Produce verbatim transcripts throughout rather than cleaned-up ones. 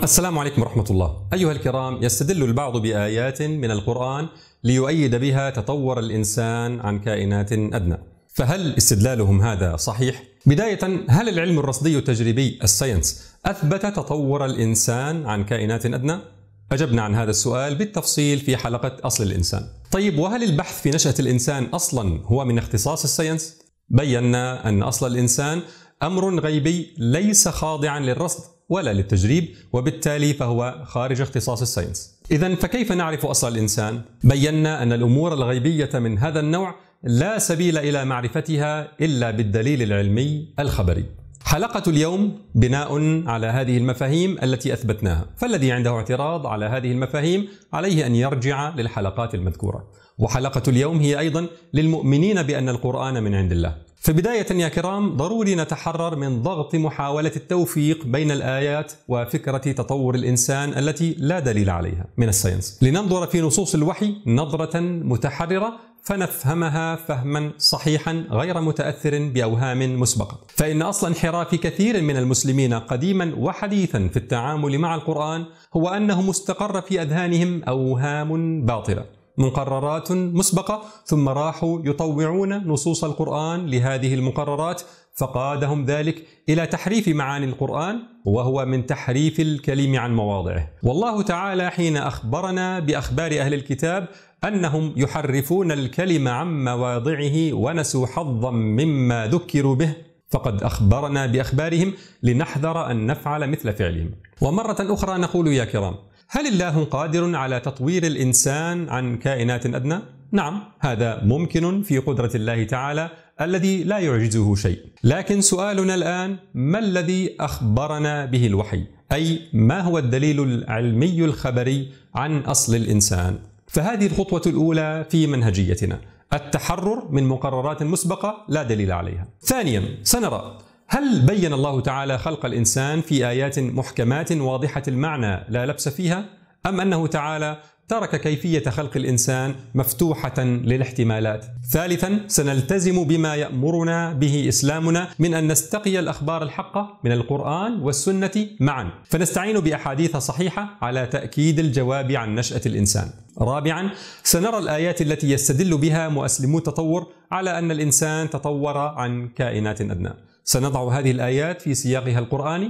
السلام عليكم ورحمة الله. أيها الكرام، يستدل البعض بآيات من القرآن ليؤيد بها تطور الإنسان عن كائنات أدنى، فهل استدلالهم هذا صحيح؟ بداية، هل العلم الرصدي التجريبي الساينس أثبت تطور الإنسان عن كائنات أدنى؟ أجبنا عن هذا السؤال بالتفصيل في حلقة أصل الإنسان. طيب، وهل البحث في نشأة الإنسان أصلا هو من اختصاص الساينس؟ بينا أن أصل الإنسان أمر غيبي ليس خاضعا للرصد ولا للتجريب، وبالتالي فهو خارج اختصاص الساينس. إذن فكيف نعرف أصل الإنسان؟ بينا أن الأمور الغيبية من هذا النوع لا سبيل إلى معرفتها إلا بالدليل العلمي الخبري. حلقة اليوم بناء على هذه المفاهيم التي أثبتناها، فالذي عنده اعتراض على هذه المفاهيم عليه أن يرجع للحلقات المذكورة. وحلقة اليوم هي أيضا للمؤمنين بأن القرآن من عند الله. فبداية يا كرام، ضروري نتحرر من ضغط محاولة التوفيق بين الآيات وفكرة تطور الإنسان التي لا دليل عليها من الساينس، لننظر في نصوص الوحي نظرة متحررة فنفهمها فهما صحيحا غير متأثر بأوهام مسبقة. فإن أصل انحراف كثير من المسلمين قديما وحديثا في التعامل مع القرآن هو أنه مستقر في أذهانهم أوهام باطلة، مقررات مسبقة، ثم راحوا يطوعون نصوص القرآن لهذه المقررات، فقادهم ذلك إلى تحريف معاني القرآن، وهو من تحريف الكلم عن مواضعه. والله تعالى حين أخبرنا بأخبار أهل الكتاب أنهم يحرفون الكلم عن مواضعه ونسوا حظا مما ذكروا به، فقد أخبرنا بأخبارهم لنحذر أن نفعل مثل فعلهم. ومرة أخرى نقول يا كرام، هل الله قادر على تطوير الإنسان عن كائنات أدنى؟ نعم، هذا ممكن في قدرة الله تعالى الذي لا يعجزه شيء. لكن سؤالنا الآن، ما الذي أخبرنا به الوحي؟ أي ما هو الدليل العلمي الخبري عن أصل الإنسان؟ فهذه الخطوة الأولى في منهجيتنا، التحرر من مقررات مسبقة لا دليل عليها. ثانيا، سنرى هل بين الله تعالى خلق الإنسان في آيات محكمات واضحة المعنى لا لبس فيها، أم أنه تعالى ترك كيفية خلق الإنسان مفتوحة للاحتمالات؟ ثالثا، سنلتزم بما يأمرنا به إسلامنا من أن نستقي الأخبار الحقة من القرآن والسنة معا، فنستعين بأحاديث صحيحة على تأكيد الجواب عن نشأة الإنسان. رابعا، سنرى الآيات التي يستدل بها مؤسلمو التطور على أن الإنسان تطور عن كائنات أدنى. سنضع هذه الآيات في سياقها القرآني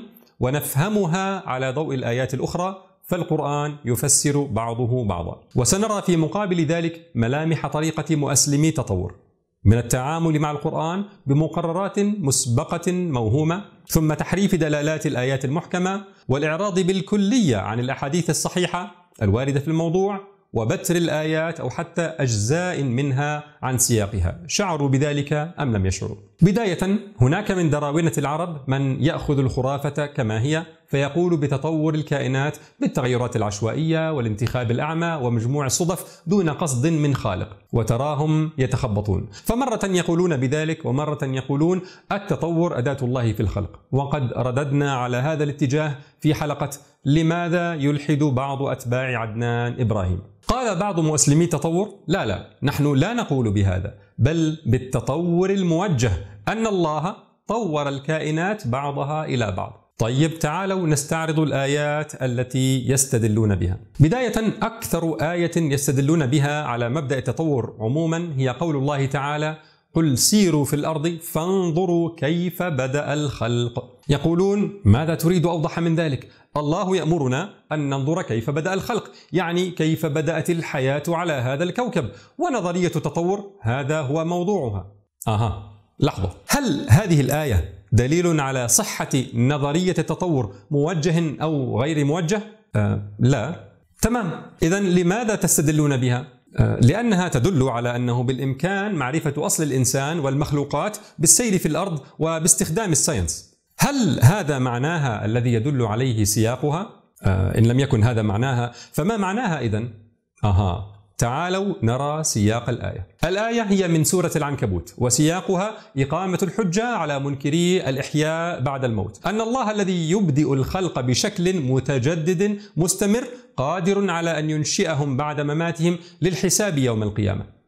ونفهمها على ضوء الآيات الأخرى، فالقرآن يفسر بعضه بعضا. وسنرى في مقابل ذلك ملامح طريقة مؤسلمي التطور من التعامل مع القرآن بمقررات مسبقة موهومة، ثم تحريف دلالات الآيات المحكمة، والإعراض بالكلية عن الأحاديث الصحيحة الواردة في الموضوع، وبتر الآيات أو حتى أجزاء منها عن سياقها، شعروا بذلك أم لم يشعروا. بداية، هناك من دراونة العرب من يأخذ الخرافة كما هي فيقول بتطور الكائنات بالتغيرات العشوائية والانتخاب الأعمى ومجموع الصدف دون قصد من خالق، وتراهم يتخبطون، فمرة يقولون بذلك ومرة يقولون التطور أداة الله في الخلق. وقد رددنا على هذا الاتجاه في حلقة لماذا يلحد بعض أتباع عدنان إبراهيم. قال بعض مؤسلمي التطور: لا لا، نحن لا نقول بهذا، بل بالتطور الموجه، أن الله طور الكائنات بعضها إلى بعض. طيب، تعالوا نستعرض الآيات التي يستدلون بها. بداية، أكثر آية يستدلون بها على مبدأ التطور عموما هي قول الله تعالى: قل سيروا في الأرض فانظروا كيف بدأ الخلق. يقولون: ماذا تريد أوضح من ذلك؟ الله يأمرنا أن ننظر كيف بدأ الخلق، يعني كيف بدأت الحياة على هذا الكوكب، ونظرية التطور هذا هو موضوعها. آها، لحظة، هل هذه الآية دليل على صحة نظرية التطور موجه أو غير موجه؟ آه لا. تمام، إذن لماذا تستدلون بها؟ آه لأنها تدل على أنه بالإمكان معرفة أصل الإنسان والمخلوقات بالسير في الأرض وباستخدام الساينس. هل هذا معناها الذي يدل عليه سياقها؟ آه إن لم يكن هذا معناها، فما معناها إذن؟ أها، تعالوا نرى سياق الآية. الآية هي من سورة العنكبوت، وسياقها إقامة الحجة على منكري الإحياء بعد الموت، أن الله الذي يبدئ الخلق بشكل متجدد مستمر قادر على أن ينشئهم بعد مماتهم للحساب يوم القيامة.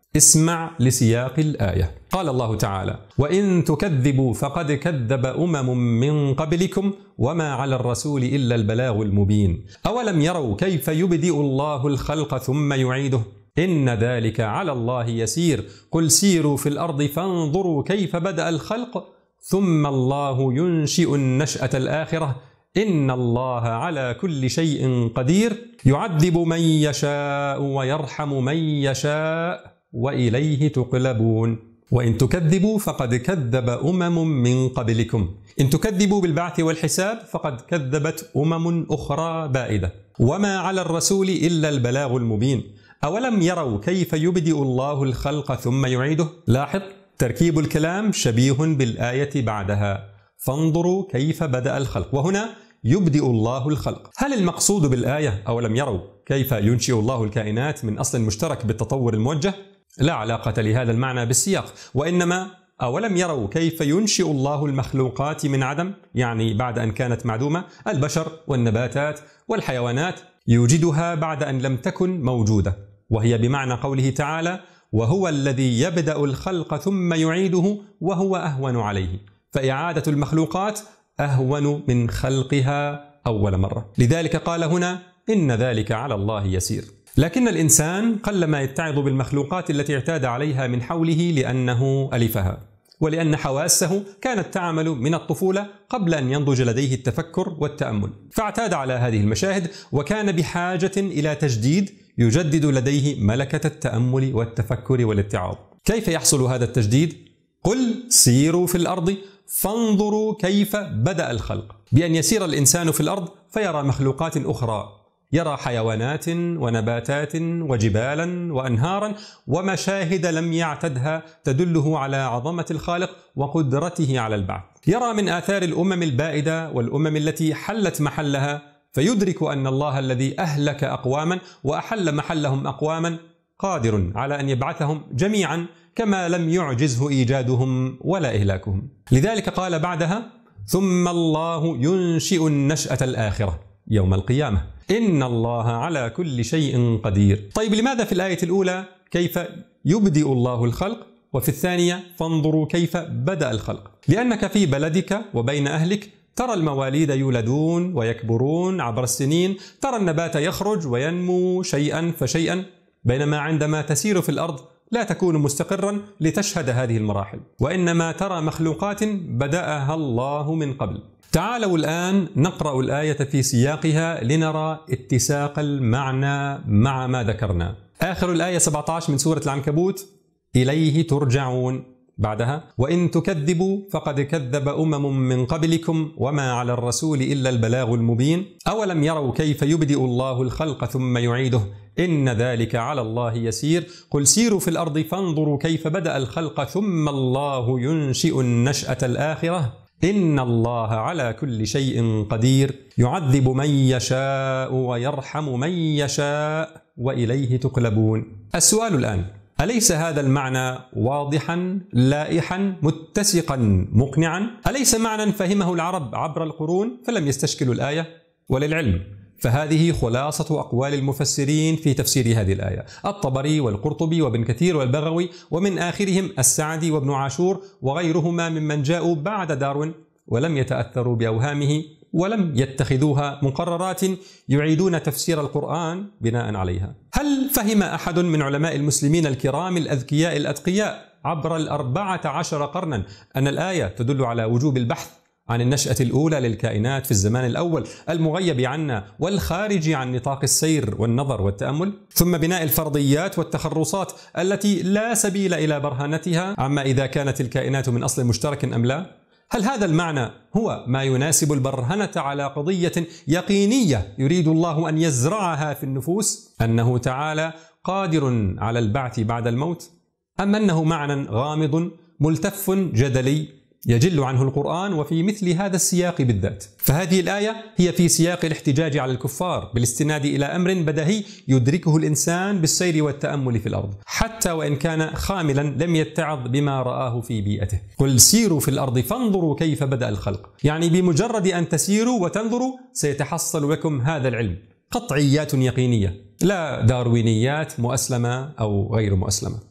اسمع لسياق الآية. قال الله تعالى: وإن تكذبوا فقد كذب أمم من قبلكم وما على الرسول إلا البلاغ المبين أولم يروا كيف يبدئ الله الخلق ثم يعيده إن ذلك على الله يسير قل سيروا في الأرض فانظروا كيف بدأ الخلق ثم الله ينشئ النشأة الآخرة إن الله على كل شيء قدير يعذب من يشاء ويرحم من يشاء وإليه تقلبون. وإن تكذبوا فقد كذب أمم من قبلكم. إن تكذبوا بالبعث والحساب فقد كذبت أمم أخرى بائدة. وما على الرسول إلا البلاغ المبين أولم يروا كيف يبدئ الله الخلق ثم يعيده. لاحظ تركيب الكلام شبيه بالآية بعدها فانظروا كيف بدأ الخلق، وهنا يبدئ الله الخلق. هل المقصود بالآية أولم يروا كيف ينشئ الله الكائنات من أصل مشترك بالتطور الموجه؟ لا علاقة لهذا المعنى بالسياق، وإنما أولم يروا كيف ينشئ الله المخلوقات من عدم، يعني بعد أن كانت معدومة، البشر والنباتات والحيوانات يوجدها بعد أن لم تكن موجودة، وهي بمعنى قوله تعالى: وهو الذي يبدأ الخلق ثم يعيده وهو أهون عليه، فإعادة المخلوقات أهون من خلقها أول مرة. لذلك قال هنا: إن ذلك على الله يسير. لكن الإنسان قلما يتعظ بالمخلوقات التي اعتاد عليها من حوله لأنه ألفها، ولأن حواسه كانت تعمل من الطفولة قبل أن ينضج لديه التفكر والتأمل، فاعتاد على هذه المشاهد وكان بحاجة إلى تجديد يجدد لديه ملكة التأمل والتفكر والاتعاظ. كيف يحصل هذا التجديد؟ قل سيروا في الأرض فانظروا كيف بدأ الخلق، بأن يسير الإنسان في الأرض فيرى مخلوقات أخرى، يرى حيوانات ونباتات وجبالا وأنهارا ومشاهد لم يعتدها تدله على عظمة الخالق وقدرته على البعث، يرى من آثار الأمم البائدة والأمم التي حلت محلها، فيدرك أن الله الذي أهلك أقواما وأحل محلهم أقواما قادر على أن يبعثهم جميعا كما لم يعجزه إيجادهم ولا إهلاكهم. لذلك قال بعدها: ثم الله ينشئ النشأة الآخرة يوم القيامة إن الله على كل شيء قدير. طيب لماذا في الآية الأولى كيف يبدئ الله الخلق وفي الثانية فانظروا كيف بدأ الخلق؟ لأنك في بلدك وبين أهلك ترى المواليد يولدون ويكبرون عبر السنين، ترى النبات يخرج وينمو شيئا فشيئا، بينما عندما تسير في الأرض لا تكون مستقرا لتشهد هذه المراحل، وإنما ترى مخلوقات بدأها الله من قبل. تعالوا الآن نقرأ الآية في سياقها لنرى اتساق المعنى مع ما ذكرنا. آخر الآية سبعة عشر من سورة العنكبوت: إليه ترجعون. بعدها: وإن تكذبوا فقد كذب أمم من قبلكم وما على الرسول إلا البلاغ المبين أولم يروا كيف يبدئ الله الخلق ثم يعيده إن ذلك على الله يسير قل سيروا في الأرض فانظروا كيف بدأ الخلق ثم الله ينشئ النشأة الآخرة إن الله على كل شيء قدير يعذب من يشاء ويرحم من يشاء وإليه تقلبون. السؤال الآن: أليس هذا المعنى واضحا لائحا متسقا مقنعا؟ أليس معنى فهمه العرب عبر القرون فلم يستشكلوا الآية؟ وللعلم فهذه خلاصة أقوال المفسرين في تفسير هذه الآية: الطبري والقرطبي وابن كثير والبغوي، ومن آخرهم السعدي وابن عاشور وغيرهما ممن جاءوا بعد داروين ولم يتأثروا بأوهامه ولم يتخذوها مقررات يعيدون تفسير القرآن بناء عليها. هل فهم أحد من علماء المسلمين الكرام الأذكياء الأتقياء عبر الأربعة عشر قرنا أن الآية تدل على وجوب البحث عن النشأة الأولى للكائنات في الزمان الأول المغيب عنا والخارج عن نطاق السير والنظر والتأمل، ثم بناء الفرضيات والتخرصات التي لا سبيل إلى برهانتها عما إذا كانت الكائنات من أصل مشترك أم لا؟ هل هذا المعنى هو ما يناسب البرهنة على قضية يقينية يريد الله أن يزرعها في النفوس، أنه تعالى قادر على البعث بعد الموت؟ أم أنه معنى غامض ملتف جدلي يجل عنه القرآن وفي مثل هذا السياق بالذات؟ فهذه الآية هي في سياق الاحتجاج على الكفار بالاستناد إلى أمر بديهي يدركه الإنسان بالسير والتأمل في الأرض، حتى وإن كان خاملا لم يتعظ بما رآه في بيئته. قل سيروا في الأرض فانظروا كيف بدأ الخلق، يعني بمجرد أن تسيروا وتنظروا سيتحصل لكم هذا العلم، قطعيات يقينية لا داروينيات مؤسلمة أو غير مؤسلمة.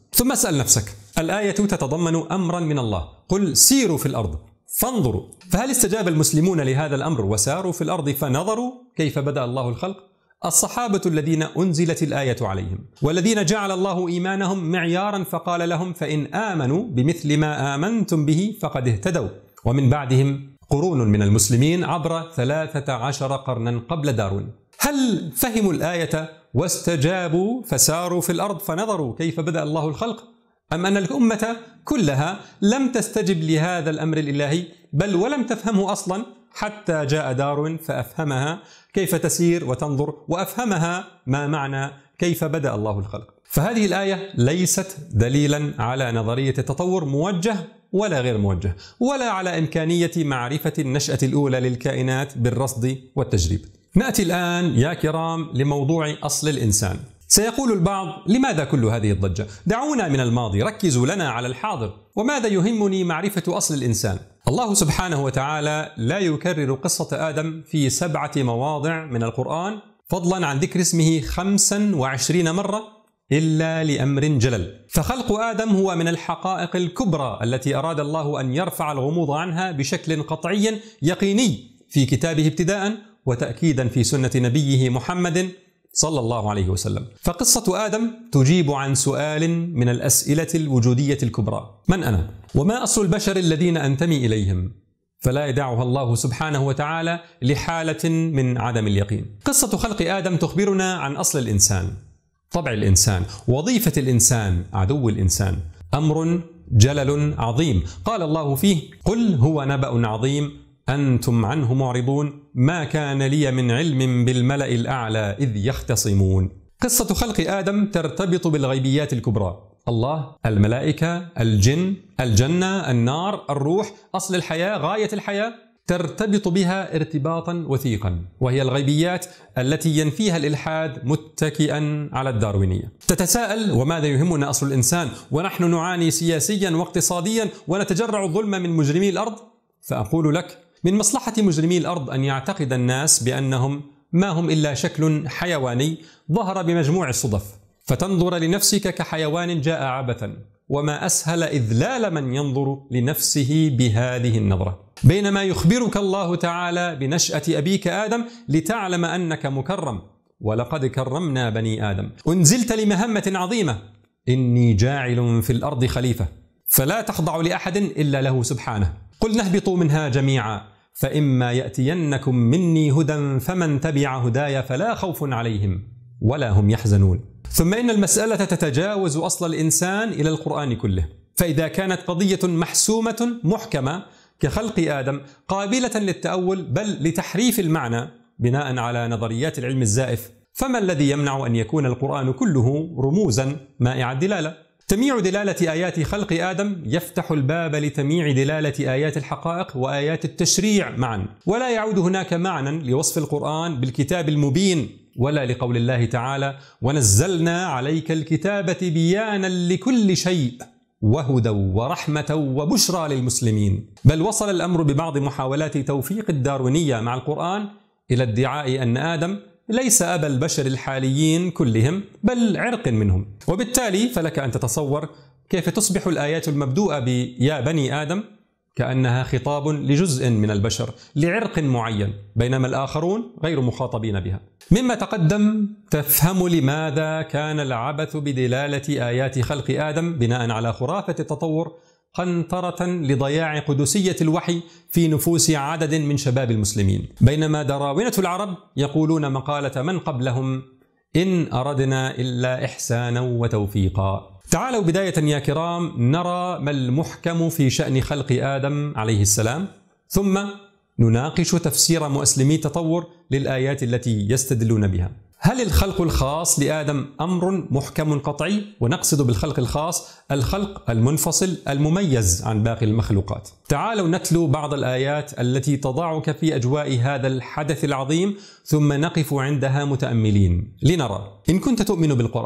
ثم اسأل نفسك، الآية تتضمن أمرا من الله، قل سيروا في الأرض فانظروا، فهل استجاب المسلمون لهذا الأمر وساروا في الأرض فنظروا كيف بدأ الله الخلق؟ الصحابة الذين أنزلت الآية عليهم والذين جعل الله إيمانهم معيارا فقال لهم فإن آمنوا بمثل ما آمنتم به فقد اهتدوا، ومن بعدهم قرون من المسلمين عبر ثلاثة عشر قرنا قبل داروين. هل فهموا الآية واستجابوا فساروا في الأرض فنظروا كيف بدأ الله الخلق؟ أم أن الأمة كلها لم تستجب لهذا الأمر الإلهي بل ولم تفهمه أصلا حتى جاء داروين فأفهمها كيف تسير وتنظر وأفهمها ما معنى كيف بدأ الله الخلق. فهذه الآية ليست دليلا على نظرية التطور موجه ولا غير موجه، ولا على إمكانية معرفة النشأة الأولى للكائنات بالرصد والتجريب. نأتي الآن يا كرام لموضوع أصل الإنسان. سيقول البعض لماذا كل هذه الضجة؟ دعونا من الماضي، ركزوا لنا على الحاضر، وماذا يهمني معرفة أصل الإنسان؟ الله سبحانه وتعالى لا يكرر قصة آدم في سبعة مواضع من القرآن فضلا عن ذكر اسمه خمسا وعشرين مرة إلا لأمر جلل. فخلق آدم هو من الحقائق الكبرى التي أراد الله أن يرفع الغموض عنها بشكل قطعي يقيني في كتابه ابتداء وتأكيدا في سنة نبيه محمد صلى الله عليه وسلم. فقصة آدم تجيب عن سؤال من الأسئلة الوجودية الكبرى: من أنا؟ وما أصل البشر الذين أنتمي إليهم؟ فلا يدعها الله سبحانه وتعالى لحالة من عدم اليقين. قصة خلق آدم تخبرنا عن أصل الإنسان، طبع الإنسان، وظيفة الإنسان، عدو الإنسان، أمر جلل عظيم قال الله فيه: قل هو نبأ عظيم أنتم عنه معرضون ما كان لي من علم بالملأ الأعلى إذ يختصمون. قصة خلق آدم ترتبط بالغيبيات الكبرى: الله، الملائكة، الجن، الجنة، النار، الروح، أصل الحياة، غاية الحياة، ترتبط بها ارتباطا وثيقا، وهي الغيبيات التي ينفيها الإلحاد متكئا على الداروينية. تتساءل: وماذا يهمنا أصل الإنسان ونحن نعاني سياسيا واقتصاديا ونتجرع الظلم من مجرمي الأرض؟ فأقول لك: من مصلحة مجرمي الأرض أن يعتقد الناس بأنهم ما هم إلا شكل حيواني ظهر بمجموع الصدف، فتنظر لنفسك كحيوان جاء عبثا، وما أسهل إذلال من ينظر لنفسه بهذه النظرة. بينما يخبرك الله تعالى بنشأة أبيك آدم لتعلم أنك مكرم: ولقد كرمنا بني آدم، أنزلت لمهمة عظيمة، إني جاعل في الأرض خليفة، فلا تخضع لأحد إلا له سبحانه. قل نهبطوا منها جميعا فإما يأتينكم مني هدى فمن تبع هداي فلا خوف عليهم ولا هم يحزنون. ثم إن المسألة تتجاوز أصل الإنسان إلى القرآن كله، فإذا كانت قضية محسومة محكمة كخلق آدم قابلة للتأول بل لتحريف المعنى بناء على نظريات العلم الزائف، فما الذي يمنع أن يكون القرآن كله رموزا مائع الدلالة؟ تمييع دلالة آيات خلق آدم يفتح الباب لتمييع دلالة آيات الحقائق وآيات التشريع معا، ولا يعود هناك معنى لوصف القرآن بالكتاب المبين، ولا لقول الله تعالى: ونزلنا عليك الكتاب تبيانا لكل شيء وهدى ورحمة وبشرى للمسلمين. بل وصل الأمر ببعض محاولات توفيق الداروينية مع القرآن إلى ادعاء أن آدم ليس أبا البشر الحاليين كلهم بل عرق منهم، وبالتالي فلك أن تتصور كيف تصبح الآيات المبدوءة بيا بني آدم كأنها خطاب لجزء من البشر لعرق معين، بينما الآخرون غير مخاطبين بها. مما تقدم تفهم لماذا كان العبث بدلالة آيات خلق آدم بناء على خرافة التطور قنطرة لضياع قدسية الوحي في نفوس عدد من شباب المسلمين، بينما دراوينة العرب يقولون مقالة من قبلهم: إن أردنا إلا إحسانا وتوفيقا. تعالوا بداية يا كرام نرى ما المحكم في شأن خلق آدم عليه السلام، ثم نناقش تفسير مؤسلمي التطور للآيات التي يستدلون بها. هل الخلق الخاص لآدم أمر محكم قطعي؟ ونقصد بالخلق الخاص الخلق المنفصل المميز عن باقي المخلوقات. تعالوا نتلو بعض الآيات التي تضعك في أجواء هذا الحدث العظيم، ثم نقف عندها متأملين لنرى إن كنت تؤمن بالقرآن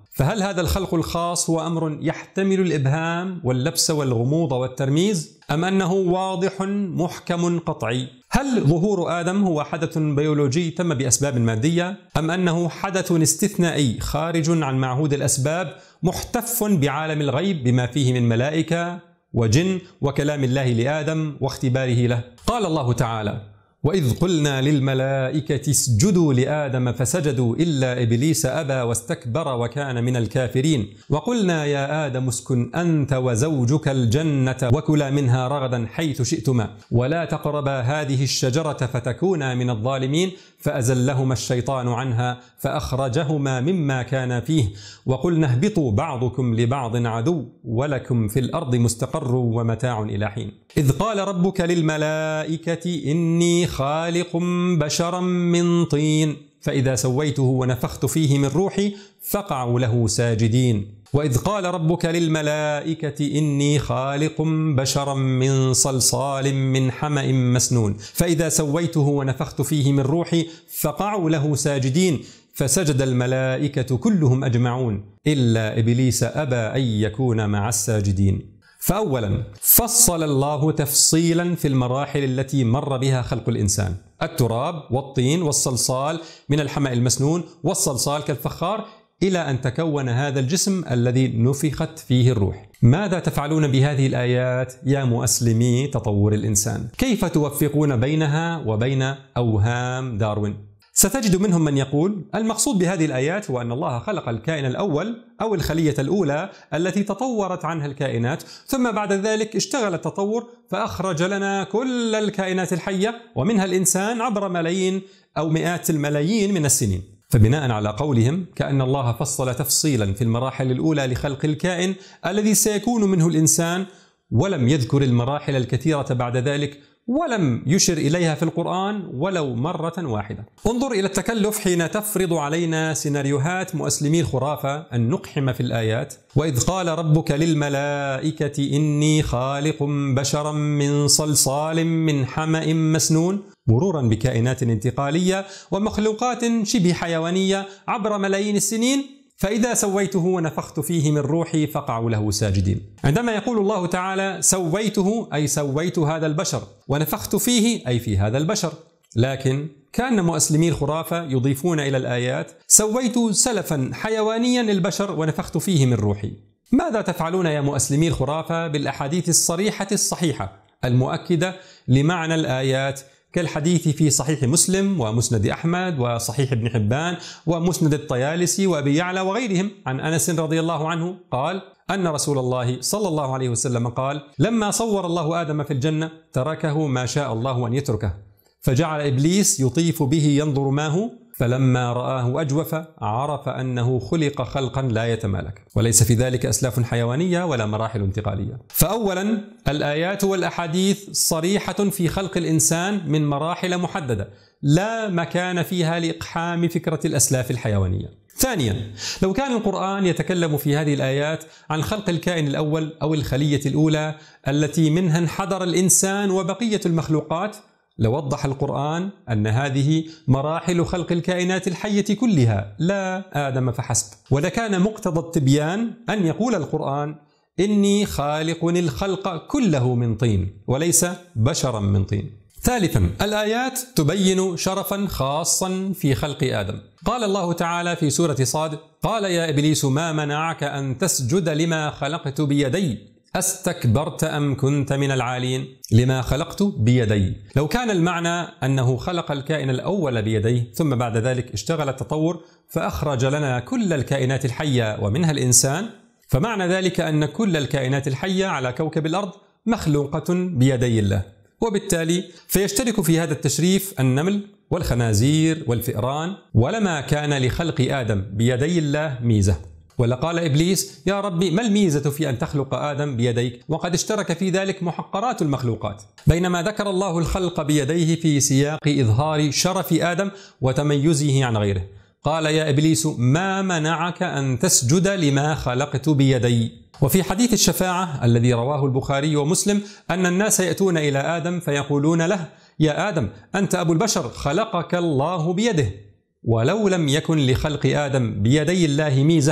فهل هذا الخلق الخاص هو أمر يحتمل الإبهام واللبس والغموض والترميز، أم أنه واضح محكم قطعي؟ هل ظهور آدم هو حدث بيولوجي تم بأسباب مادية، أم أنه حدث استثنائي خارج عن معهود الأسباب محتف بعالم الغيب بما فيه من ملائكة وجن وكلام الله لآدم واختباره له؟ قال الله تعالى: وإذ قلنا للملائكة اسجدوا لآدم فسجدوا إلا إبليس أبى واستكبر وكان من الكافرين وقلنا يا آدم اسكن أنت وزوجك الجنة وكلا منها رغدا حيث شئتما ولا تقربا هذه الشجرة فتكونا من الظالمين فأزلهما الشيطان عنها فأخرجهما مما كانا فيه وقلنا اهبطوا بعضكم لبعض عدو ولكم في الأرض مستقر ومتاع إلى حين. إذ قال ربك للملائكة إني خالق بشرا من طين فإذا سويته ونفخت فيه من روحي فقعوا له ساجدين. وإذ قال ربك للملائكة إني خالق بشرا من صلصال من حمأ مسنون فإذا سويته ونفخت فيه من روحي فقعوا له ساجدين فسجد الملائكة كلهم أجمعون إلا إبليس أبى أن يكون مع الساجدين. فأولا فصل الله تفصيلا في المراحل التي مر بها خلق الإنسان: التراب والطين والصلصال من الحمأ المسنون والصلصال كالفخار إلى أن تكون هذا الجسم الذي نفخت فيه الروح. ماذا تفعلون بهذه الآيات يا مؤسلمي تطور الإنسان؟ كيف توفقون بينها وبين أوهام داروين؟ ستجد منهم من يقول المقصود بهذه الآيات هو أن الله خلق الكائن الأول أو الخلية الأولى التي تطورت عنها الكائنات، ثم بعد ذلك اشتغل التطور فأخرج لنا كل الكائنات الحية ومنها الإنسان عبر ملايين أو مئات الملايين من السنين. فبناء على قولهم كأن الله فصل تفصيلا في المراحل الأولى لخلق الكائن الذي سيكون منه الإنسان، ولم يذكر المراحل الكثيرة بعد ذلك ولم يشر إليها في القرآن ولو مرة واحدة. انظر إلى التكلف حين تفرض علينا سيناريوهات مؤسلمي الخرافة أن نقحم في الآيات: وإذ قال ربك للملائكة إني خالق بشرا من صلصال من حمأ مسنون، مرورا بكائنات انتقالية ومخلوقات شبه حيوانية عبر ملايين السنين، فإذا سويته ونفخت فيه من روحي فقعوا له ساجدين. عندما يقول الله تعالى سويته أي سويت هذا البشر، ونفخت فيه أي في هذا البشر، لكن كان مؤسلمي الخرافة يضيفون إلى الآيات سويت سلفا حيوانيا للبشر ونفخت فيه من روحي. ماذا تفعلون يا مؤسلمي الخرافة بالأحاديث الصريحة الصحيحة المؤكدة لمعنى الآيات كالحديث في صحيح مسلم ومسند أحمد وصحيح ابن حبان ومسند الطيالسي وأبي يعلى وغيرهم عن أنس رضي الله عنه قال أن رسول الله صلى الله عليه وسلم قال: لما صور الله آدم في الجنة تركه ما شاء الله أن يتركه، فجعل إبليس يطيف به ينظر ما هو، فلما رآه أجوف عرف أنه خلق خلقا لا يتمالك، وليس في ذلك أسلاف حيوانية ولا مراحل انتقالية. فأولا الآيات والأحاديث صريحة في خلق الإنسان من مراحل محددة لا مكان فيها لإقحام فكرة الأسلاف الحيوانية. ثانيا لو كان القرآن يتكلم في هذه الآيات عن خلق الكائن الأول أو الخلية الأولى التي منها انحدر الإنسان وبقية المخلوقات، لوضح القرآن أن هذه مراحل خلق الكائنات الحية كلها لا آدم فحسب، ولكان مقتضى التبيان أن يقول القرآن إني خالق الخلق كله من طين وليس بشرا من طين. ثالثا الآيات تبين شرفا خاصا في خلق آدم. قال الله تعالى في سورة صاد: قال يا إبليس ما منعك أن تسجد لما خلقت بيدي أستكبرت أم كنت من العالين؟ لما خلقت بيدي. لو كان المعنى أنه خلق الكائن الأول بيديه ثم بعد ذلك اشتغل التطور فأخرج لنا كل الكائنات الحية ومنها الإنسان، فمعنى ذلك أن كل الكائنات الحية على كوكب الأرض مخلوقة بيدي الله، وبالتالي فيشترك في هذا التشريف النمل والخنازير والفئران، ولما كان لخلق آدم بيدي الله ميزة. ولقال إبليس: يا ربي ما الميزة في أن تخلق آدم بيديك وقد اشترك في ذلك محقرات المخلوقات، بينما ذكر الله الخلق بيديه في سياق إظهار شرف آدم وتميزه عن غيره. قال يا إبليس ما منعك أن تسجد لما خلقت بيدي. وفي حديث الشفاعة الذي رواه البخاري ومسلم أن الناس يأتون إلى آدم فيقولون له: يا آدم أنت أبو البشر خلقك الله بيده، ولو لم يكن لخلق آدم بيدي الله ميزة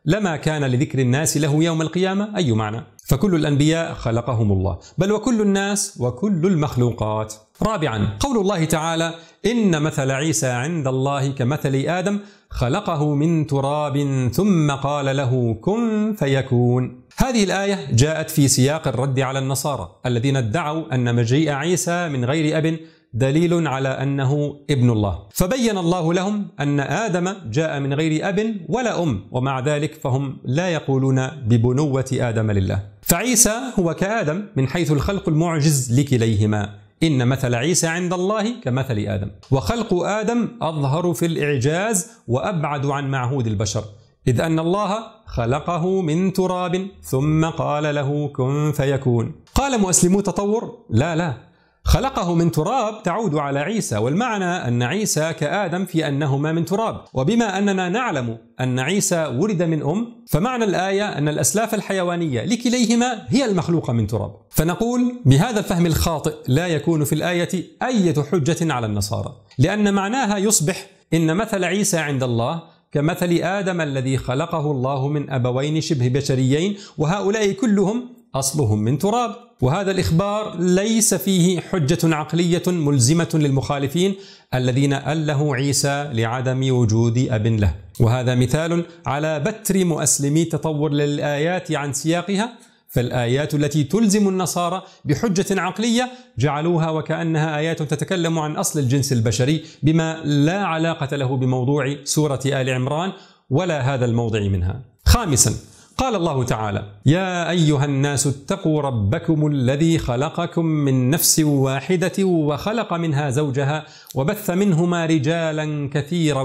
لما كان لذكر الناس له يوم القيامة أي معنى. فكل الأنبياء خلقهم الله، بل وكل الناس وكل المخلوقات. رابعا، قول الله تعالى: إن مثل عيسى عند الله كمثل آدم خلقه من تراب ثم قال له كن فيكون. هذه الآية جاءت في سياق الرد على النصارى الذين ادعوا أن مجيء عيسى من غير أب دليل على أنه ابن الله، فبين الله لهم أن آدم جاء من غير أب ولا أم، ومع ذلك فهم لا يقولون ببنوة آدم لله. فعيسى هو كآدم من حيث الخلق المعجز لكليهما. إن مثل عيسى عند الله كمثل آدم، وخلق آدم أظهر في الإعجاز وأبعد عن معهود البشر، إذ أن الله خلقه من تراب ثم قال له كن فيكون. قال مؤسلمو تطور: لا لا، خلقه من تراب تعود على عيسى، والمعنى أن عيسى كآدم في أنهما من تراب، وبما أننا نعلم أن عيسى ولد من أم، فمعنى الآية أن الأسلاف الحيوانية لكليهما هي المخلوقة من تراب. فنقول بهذا الفهم الخاطئ لا يكون في الآية أي حجة على النصارى، لأن معناها يصبح إن مثل عيسى عند الله كمثل آدم الذي خلقه الله من أبوين شبه بشريين، وهؤلاء كلهم أصلهم من تراب. وهذا الإخبار ليس فيه حجة عقلية ملزمة للمخالفين الذين أله عيسى لعدم وجود أب له. وهذا مثال على بتر مؤسلمي تطور للآيات عن سياقها، فالآيات التي تلزم النصارى بحجة عقلية جعلوها وكأنها آيات تتكلم عن أصل الجنس البشري بما لا علاقة له بموضوع سورة آل عمران ولا هذا الموضع منها. خامسا، قال الله تعالى: يا أيها الناس اتقوا ربكم الذي خلقكم من نفس واحدة وخلق منها زوجها وبث منهما رجالا كثيرا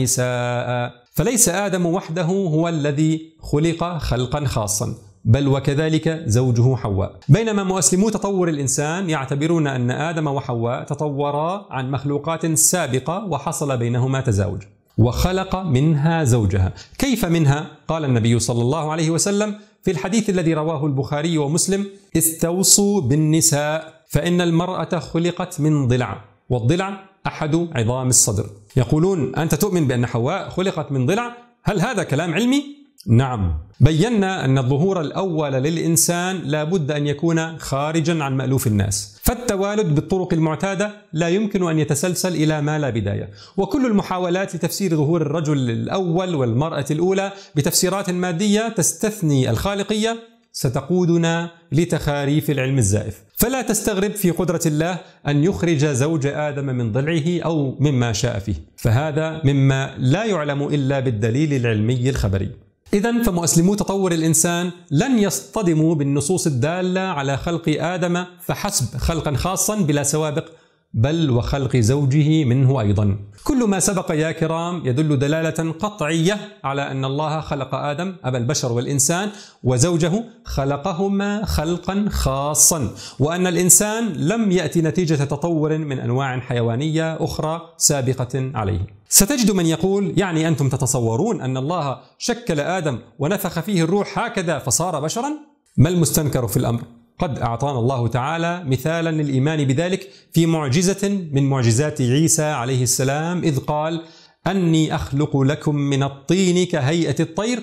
ونساء. فليس آدم وحده هو الذي خلق خلقا خاصا، بل وكذلك زوجه حواء. بينما مؤسلمو تطور الإنسان يعتبرون أن آدم وحواء تطورا عن مخلوقات سابقة وحصل بينهما تزاوج، وخلق منها زوجها. كيف منها؟ قال النبي صلى الله عليه وسلم في الحديث الذي رواه البخاري ومسلم: استوصوا بالنساء فإن المرأة خلقت من ضلع، والضلع أحد عظام الصدر. يقولون: أنت تؤمن بأن حواء خلقت من ضلع؟ هل هذا كلام علمي؟ نعم، بينا أن الظهور الأول للإنسان لا بد أن يكون خارجا عن مألوف الناس، فالتوالد بالطرق المعتادة لا يمكن أن يتسلسل إلى ما لا بداية، وكل المحاولات لتفسير ظهور الرجل الأول والمرأة الأولى بتفسيرات مادية تستثني الخالقية ستقودنا لتخاريف العلم الزائف. فلا تستغرب في قدرة الله أن يخرج زوج آدم من ضلعه أو مما شاء فيه، فهذا مما لا يعلم إلا بالدليل العلمي الخبري. إذن فمؤسلمو تطور الإنسان لن يصطدموا بالنصوص الدالة على خلق آدم فحسب خلقا خاصا بلا سوابق، بل وخلق زوجه منه أيضا. كل ما سبق يا كرام يدل دلالة قطعية على أن الله خلق آدم أبا البشر والإنسان وزوجه خلقهما خلقا خاصا، وأن الإنسان لم يأتي نتيجة تطور من أنواع حيوانية أخرى سابقة عليه. ستجد من يقول: يعني أنتم تتصورون أن الله شكل آدم ونفخ فيه الروح هكذا فصار بشرا؟ ما المستنكر في الأمر؟ قد أعطانا الله تعالى مثالا للإيمان بذلك في معجزة من معجزات عيسى عليه السلام، إذ قال: أني أخلق لكم من الطين كهيئة الطير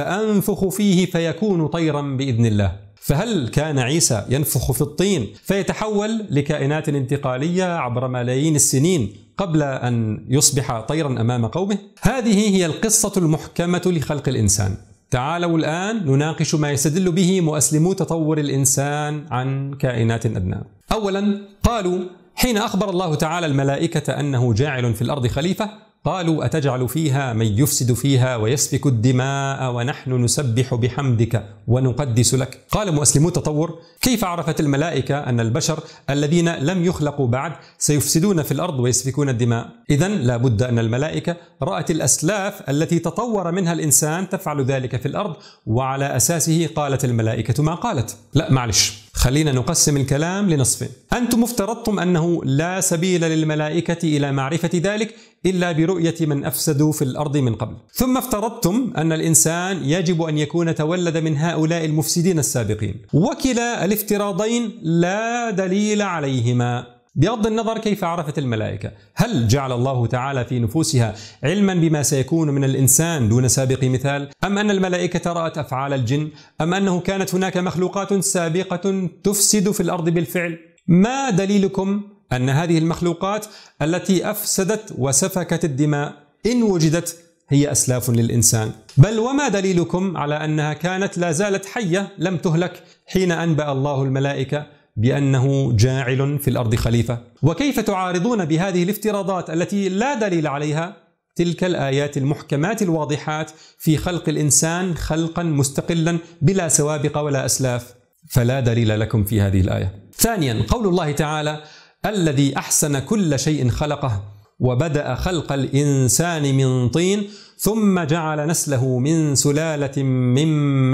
فأنفخ فيه فيكون طيرا بإذن الله. فهل كان عيسى ينفخ في الطين فيتحول لكائنات انتقالية عبر ملايين السنين قبل أن يصبح طيرا أمام قومه؟ هذه هي القصة المحكمة لخلق الإنسان. تعالوا الآن نناقش ما يستدل به مؤسلمو تطور الإنسان عن كائنات أدنى. أولا، قالوا حين أخبر الله تعالى الملائكة أنه جاعل في الأرض خليفة، قالوا: أتجعل فيها من يفسد فيها ويسفك الدماء ونحن نسبح بحمدك ونقدس لك. قال مؤسلمو تطور: كيف عرفت الملائكة أن البشر الذين لم يخلقوا بعد سيفسدون في الأرض ويسفكون الدماء؟ إذن لا بد أن الملائكة رأت الأسلاف التي تطور منها الإنسان تفعل ذلك في الأرض، وعلى أساسه قالت الملائكة ما قالت. لا معلش، خلينا نقسم الكلام لنصفين. أنتم افترضتم أنه لا سبيل للملائكة إلى معرفة ذلك إلا برؤية من أفسدوا في الأرض من قبل، ثم افترضتم أن الإنسان يجب أن يكون تولد من هؤلاء المفسدين السابقين، وكلا الافتراضين لا دليل عليهما. بغض النظر كيف عرفت الملائكة. هل جعل الله تعالى في نفوسها علما بما سيكون من الإنسان دون سابق مثال؟ أم أن الملائكة رأت أفعال الجن؟ أم أنه كانت هناك مخلوقات سابقة تفسد في الأرض بالفعل؟ ما دليلكم أن هذه المخلوقات التي أفسدت وسفكت الدماء إن وجدت هي أسلاف للإنسان؟ بل وما دليلكم على أنها كانت لا زالت حية لم تهلك حين أنبأ الله الملائكة بأنه جاعل في الأرض خليفة؟ وكيف تعارضون بهذه الافتراضات التي لا دليل عليها تلك الآيات المحكمات الواضحات في خلق الإنسان خلقا مستقلا بلا سوابق ولا أسلاف؟ فلا دليل لكم في هذه الآية. ثانيا، قول الله تعالى: الذي أحسن كل شيء خلقه وبدأ خلق الإنسان من طين ثم جعل نسله من سلالة من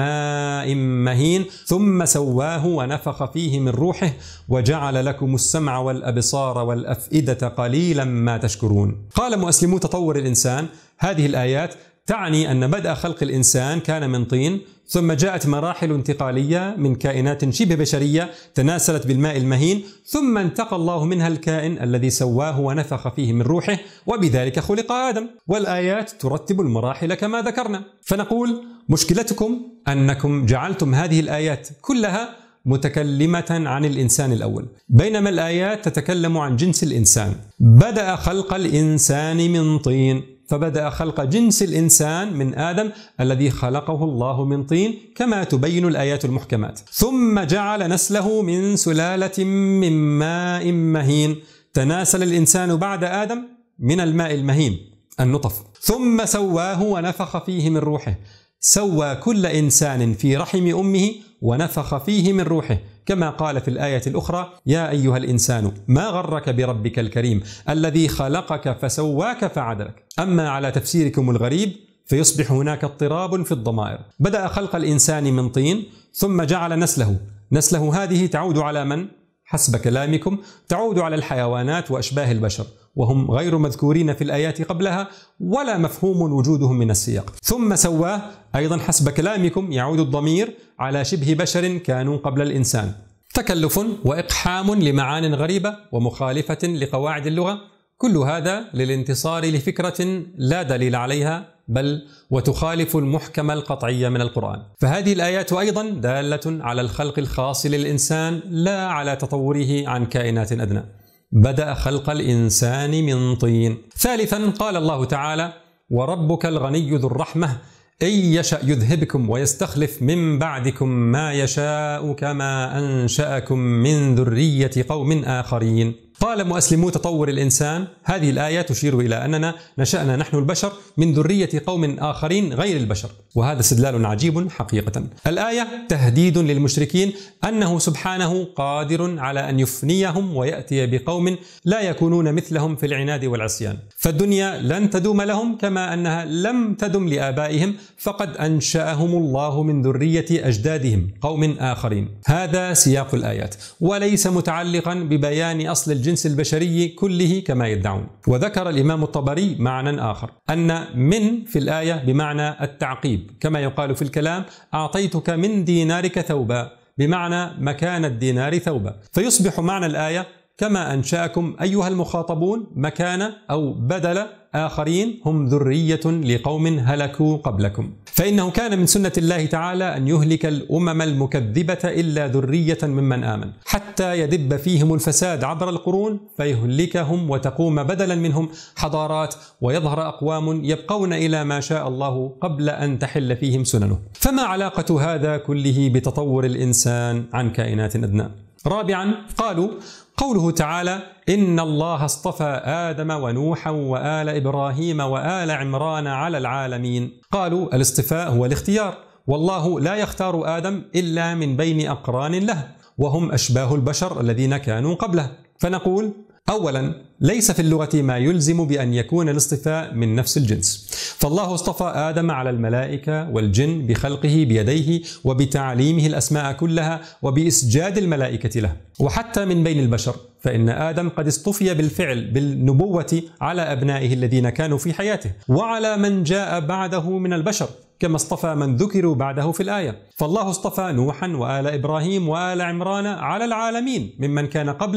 ماء مهين ثم سواه ونفخ فيه من روحه وجعل لكم السمع والأبصار والأفئدة قليلا ما تشكرون. قال مؤسلمو تطور الإنسان: هذه الآيات تعني أن بدء خلق الإنسان كان من طين، ثم جاءت مراحل انتقالية من كائنات شبه بشرية تناسلت بالماء المهين، ثم انتقى الله منها الكائن الذي سواه ونفخ فيه من روحه، وبذلك خلق آدم. والآيات ترتب المراحل كما ذكرنا. فنقول: مشكلتكم أنكم جعلتم هذه الآيات كلها متكلمة عن الإنسان الأول، بينما الآيات تتكلم عن جنس الإنسان. بدأ خلق الإنسان من طين، فبدأ خلق جنس الإنسان من آدم الذي خلقه الله من طين كما تبين الآيات المحكمات. ثم جعل نسله من سلالة من ماء مهين، تناسل الإنسان بعد آدم من الماء المهين النطف، ثم سواه ونفخ فيه من روحه. سوى كل إنسان في رحم أمه ونفخ فيه من روحه، كما قال في الآية الأخرى: يا أيها الإنسان ما غرك بربك الكريم الذي خلقك فسواك فعدلك. أما على تفسيركم الغريب فيصبح هناك اضطراب في الضمائر. بدأ خلق الإنسان من طين ثم جعل نسله. نسله هذه تعود على من؟ حسب كلامكم تعود على الحيوانات وأشباه البشر، وهم غير مذكورين في الآيات قبلها ولا مفهوم وجودهم من السياق. ثم سواه، أيضا حسب كلامكم يعود الضمير على شبه بشر كانوا قبل الإنسان. تكلف وإقحام لمعان غريبة ومخالفة لقواعد اللغة، كل هذا للانتصار لفكرة لا دليل عليها، بل وتخالف المحكم القطعي من القرآن. فهذه الآيات أيضا دالة على الخلق الخاص للإنسان لا على تطوره عن كائنات أدنى. بدأ خلق الإنسان من طين. ثالثا، قال الله تعالى: وربك الغني ذو الرحمة إن يشأ يذهبكم ويستخلف من بعدكم ما يشاء كما أنشأكم من ذرية قوم آخرين. قال مؤسلمو تطور الإنسان: هذه الآية تشير إلى أننا نشأنا نحن البشر من ذرية قوم آخرين غير البشر، وهذا استدلال عجيب حقيقة. الآية تهديد للمشركين أنه سبحانه قادر على أن يفنيهم ويأتي بقوم لا يكونون مثلهم في العناد والعصيان، فالدنيا لن تدوم لهم كما أنها لم تدم لآبائهم، فقد أنشأهم الله من ذرية أجدادهم قوم آخرين. هذا سياق الآيات وليس متعلقا ببيان أصل الجنس البشري كله كما يدعون. وذكر الإمام الطبري معنى آخر، أن من في الآية بمعنى التعقيب، كما يقال في الكلام: أعطيتك من دينارك ثوبا، بمعنى مكان الدينار ثوبا، فيصبح معنى الآية: كما أنشأكم أيها المخاطبون مكان أو بدل آخرين هم ذرية لقوم هلكوا قبلكم. فإنه كان من سنة الله تعالى أن يهلك الأمم المكذبة إلا ذرية ممن آمن، حتى يدب فيهم الفساد عبر القرون فيهلكهم وتقوم بدلا منهم حضارات، ويظهر أقوام يبقون إلى ما شاء الله قبل أن تحل فيهم سننه. فما علاقة هذا كله بتطور الإنسان عن كائنات أدنى؟ رابعا، قالوا: قوله تعالى: إن الله اصطفى آدم ونوحا وآل إبراهيم وآل عمران على العالمين. قالوا: الاصطفاء هو الاختيار، والله لا يختار آدم إلا من بين أقران له، وهم أشباه البشر الذين كانوا قبله. فنقول: أولا، ليس في اللغة ما يلزم بأن يكون الاصطفاء من نفس الجنس، فالله اصطفى آدم على الملائكة والجن بخلقه بيديه وبتعليمه الأسماء كلها وبإسجاد الملائكة له. وحتى من بين البشر فإن آدم قد اصطفي بالفعل بالنبوة على أبنائه الذين كانوا في حياته وعلى من جاء بعده من البشر، كما اصطفى من ذكروا بعده في الآية. فالله اصطفى نوحا وآل إبراهيم وآل عمران على العالمين ممن كان قبلهم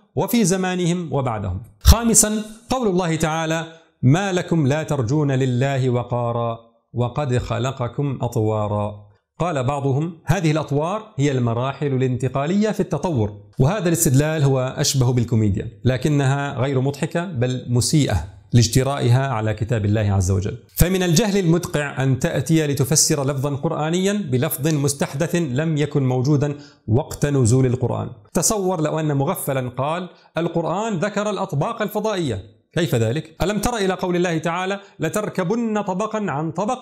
وفي زمانهم وبعدهم. خامسا قول الله تعالى: ما لكم لا ترجون لله وقارا وقد خلقكم أطوارا. قال بعضهم: هذه الأطوار هي المراحل الانتقالية في التطور. وهذا الاستدلال هو أشبه بالكوميديا، لكنها غير مضحكة بل مسيئة لاجترائها على كتاب الله عز وجل. فمن الجهل المدقع أن تأتي لتفسر لفظا قرآنيا بلفظ مستحدث لم يكن موجودا وقت نزول القرآن. تصور لو أن مغفلا قال: القرآن ذكر الأطباق الفضائية. كيف ذلك؟ ألم تر إلى قول الله تعالى: لتركبن طبقا عن طبق؟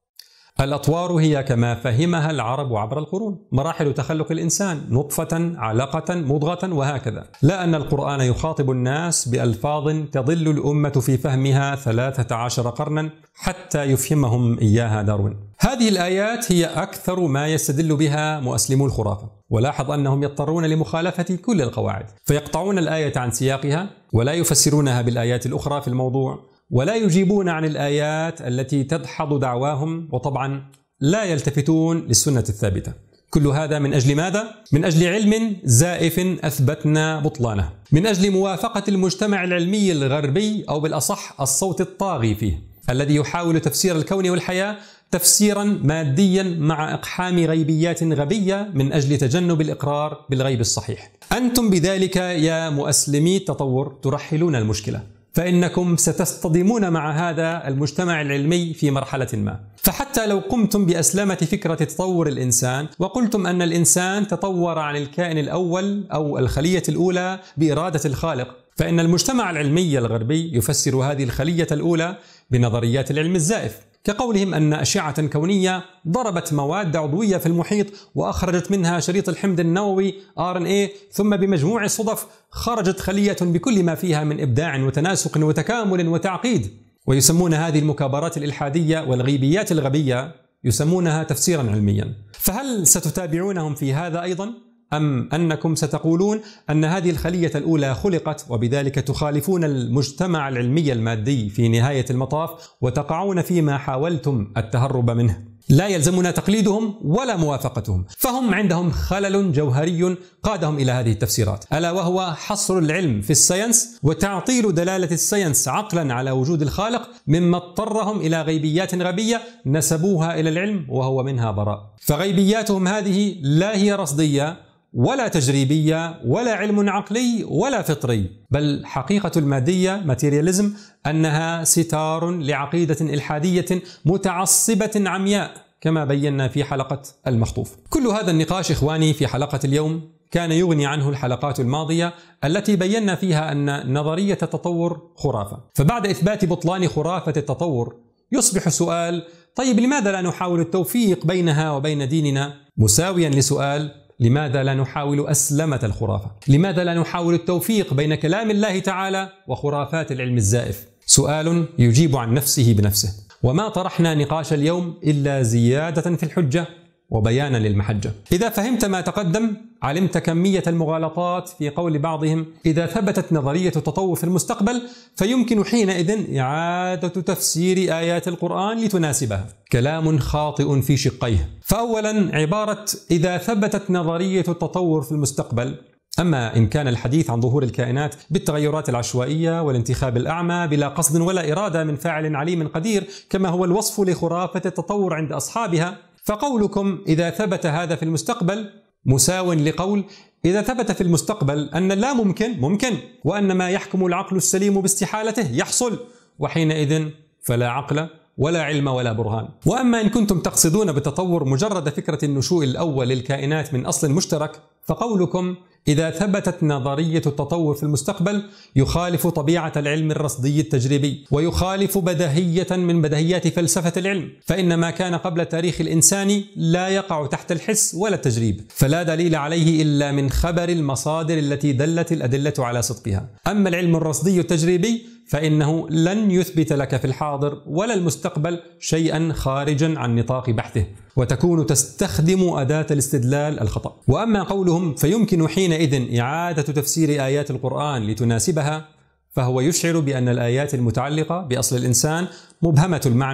الأطوار هي كما فهمها العرب عبر القرون، مراحل تخلق الإنسان، نطفة، علقة، مضغة، وهكذا. لا أن القرآن يخاطب الناس بألفاظ تضل الأمة في فهمها ثلاثة عشر قرنا حتى يفهمهم إياها داروين. هذه الآيات هي أكثر ما يستدل بها مؤسلمو الخرافة، ولاحظ أنهم يضطرون لمخالفة كل القواعد، فيقطعون الآية عن سياقها ولا يفسرونها بالآيات الأخرى في الموضوع، ولا يجيبون عن الآيات التي تدحض دعواهم، وطبعا لا يلتفتون للسنة الثابتة. كل هذا من أجل ماذا؟ من أجل علم زائف أثبتنا بطلانه، من أجل موافقة المجتمع العلمي الغربي، أو بالأصح الصوت الطاغي فيه، الذي يحاول تفسير الكون والحياة تفسيرا ماديا مع إقحام غيبيات غبية من أجل تجنب الإقرار بالغيب الصحيح. أنتم بذلك يا مؤسلمي التطور ترحلون المشكلة، فإنكم ستصطدمون مع هذا المجتمع العلمي في مرحلة ما. فحتى لو قمتم بأسلمة فكرة تطور الإنسان وقلتم أن الإنسان تطور عن الكائن الأول أو الخلية الأولى بإرادة الخالق، فإن المجتمع العلمي الغربي يفسر هذه الخلية الأولى بنظريات العلم الزائف، كقولهم أن أشعة كونية ضربت مواد عضوية في المحيط وأخرجت منها شريط الحمض النووي آر إن إيه، ثم بمجموع الصدف خرجت خلية بكل ما فيها من إبداع وتناسق وتكامل وتعقيد. ويسمون هذه المكابرات الإلحادية والغيبيات الغبية يسمونها تفسيرا علميا. فهل ستتابعونهم في هذا أيضا؟ أم أنكم ستقولون أن هذه الخلية الأولى خلقت، وبذلك تخالفون المجتمع العلمي المادي في نهاية المطاف وتقعون فيما حاولتم التهرب منه؟ لا يلزمنا تقليدهم ولا موافقتهم، فهم عندهم خلل جوهري قادهم إلى هذه التفسيرات، ألا وهو حصر العلم في الساينس وتعطيل دلالة الساينس عقلا على وجود الخالق، مما اضطرهم إلى غيبيات غبية نسبوها إلى العلم وهو منها براء. فغيبياتهم هذه لا هي رصدية ولا تجريبية ولا علم عقلي ولا فطري، بل حقيقة المادية ماتيرياليزم أنها ستار لعقيدة إلحادية متعصبة عمياء، كما بينا في حلقة المخطوف. كل هذا النقاش إخواني في حلقة اليوم كان يغني عنه الحلقات الماضية التي بينا فيها أن نظرية التطور خرافة. فبعد إثبات بطلان خرافة التطور يصبح سؤال: طيب لماذا لا نحاول التوفيق بينها وبين ديننا؟ مساويا لسؤال: لماذا لا نحاول أسلمة الخرافة؟ لماذا لا نحاول التوفيق بين كلام الله تعالى وخرافات العلم الزائف؟ سؤال يجيب عن نفسه بنفسه. وما طرحنا نقاش اليوم إلا زيادة في الحجة وبيانا للمحجة. إذا فهمت ما تقدم علمت كمية المغالطات في قول بعضهم: إذا ثبتت نظرية التطور في المستقبل فيمكن حينئذ إعادة تفسير آيات القرآن لتناسبها. كلام خاطئ في شقيه. فأولا عبارة إذا ثبتت نظرية التطور في المستقبل، أما إن كان الحديث عن ظهور الكائنات بالتغيرات العشوائية والانتخاب الأعمى بلا قصد ولا إرادة من فاعل عليم قدير، كما هو الوصف لخرافة التطور عند أصحابها، فقولكم إذا ثبت هذا في المستقبل مساو لقول إذا ثبت في المستقبل أن لا ممكن ممكن، وأن ما يحكم العقل السليم باستحالته يحصل، وحينئذ فلا عقل ولا علم ولا برهان. وأما إن كنتم تقصدون بالتطور مجرد فكرة النشوء الأول للكائنات من أصل مشترك، فقولكم إذا ثبتت نظرية التطور في المستقبل يخالف طبيعة العلم الرصدي التجريبي، ويخالف بديهية من بديهيات فلسفة العلم، فإن ما كان قبل تاريخ الإنسان لا يقع تحت الحس ولا التجريب، فلا دليل عليه إلا من خبر المصادر التي دلت الأدلة على صدقها. أما العلم الرصدي التجريبي فإنه لن يثبت لك في الحاضر ولا المستقبل شيئا خارجا عن نطاق بحثه، وتكون تستخدم أداة الاستدلال الخطأ. وأما قولهم فيمكن حينئذ إعادة تفسير آيات القرآن لتناسبها، فهو يشعر بأن الآيات المتعلقة بأصل الإنسان مبهمة المعنى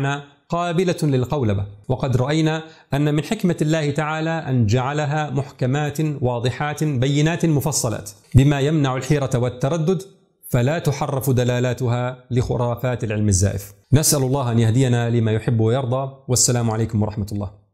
قابلة للقولبة، وقد رأينا أن من حكمة الله تعالى أن جعلها محكمات واضحات بينات مفصلات بما يمنع الحيرة والتردد، فلا تحرف دلالاتها لخرافات العلم الزائف. نسأل الله أن يهدينا لما يحب ويرضى، والسلام عليكم ورحمة الله.